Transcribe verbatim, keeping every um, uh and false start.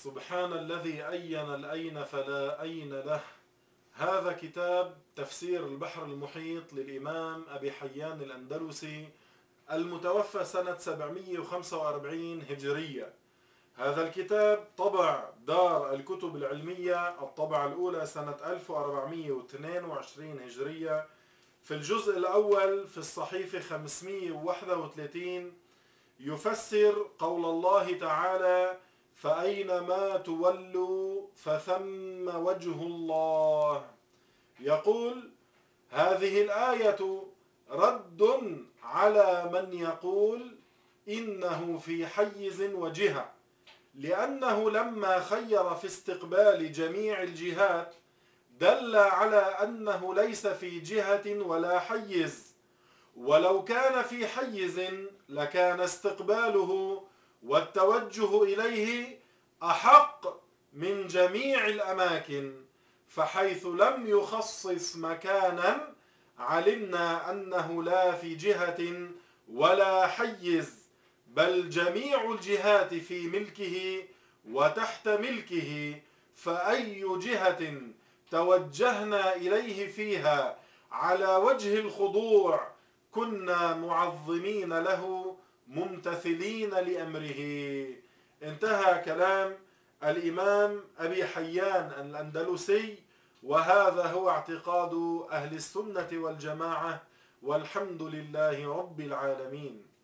سبحان الذي أين الأين فلا أين له. هذا كتاب تفسير البحر المحيط للإمام أبي حيان الأندلسي المتوفى سنة سبعمئة وخمسة وأربعين هجرية. هذا الكتاب طبع دار الكتب العلمية الطبعة الأولى سنة ألف وأربعمئة واثنين وعشرين هجرية، في الجزء الأول في الصحيفة خمسمئة وواحد وثلاثين يفسر قول الله تعالى: فأينما تولوا فثم وجه الله. يقول: هذه الآية رد على من يقول إنه في حيز وجهة، لأنه لما خير في استقبال جميع الجهات دل على أنه ليس في جهة ولا حيز، ولو كان في حيز لكان استقباله والتوجه إليه أحق من جميع الأماكن، فحيث لم يخصص مكانا علمنا أنه لا في جهة ولا حيز، بل جميع الجهات في ملكه وتحت ملكه، فأي جهة توجهنا إليه فيها على وجه الخضوع كنا معظمين له ممتثلين لأمره. انتهى كلام الإمام أبي حيان الأندلسي، وهذا هو اعتقاد أهل السنة والجماعة، والحمد لله رب العالمين.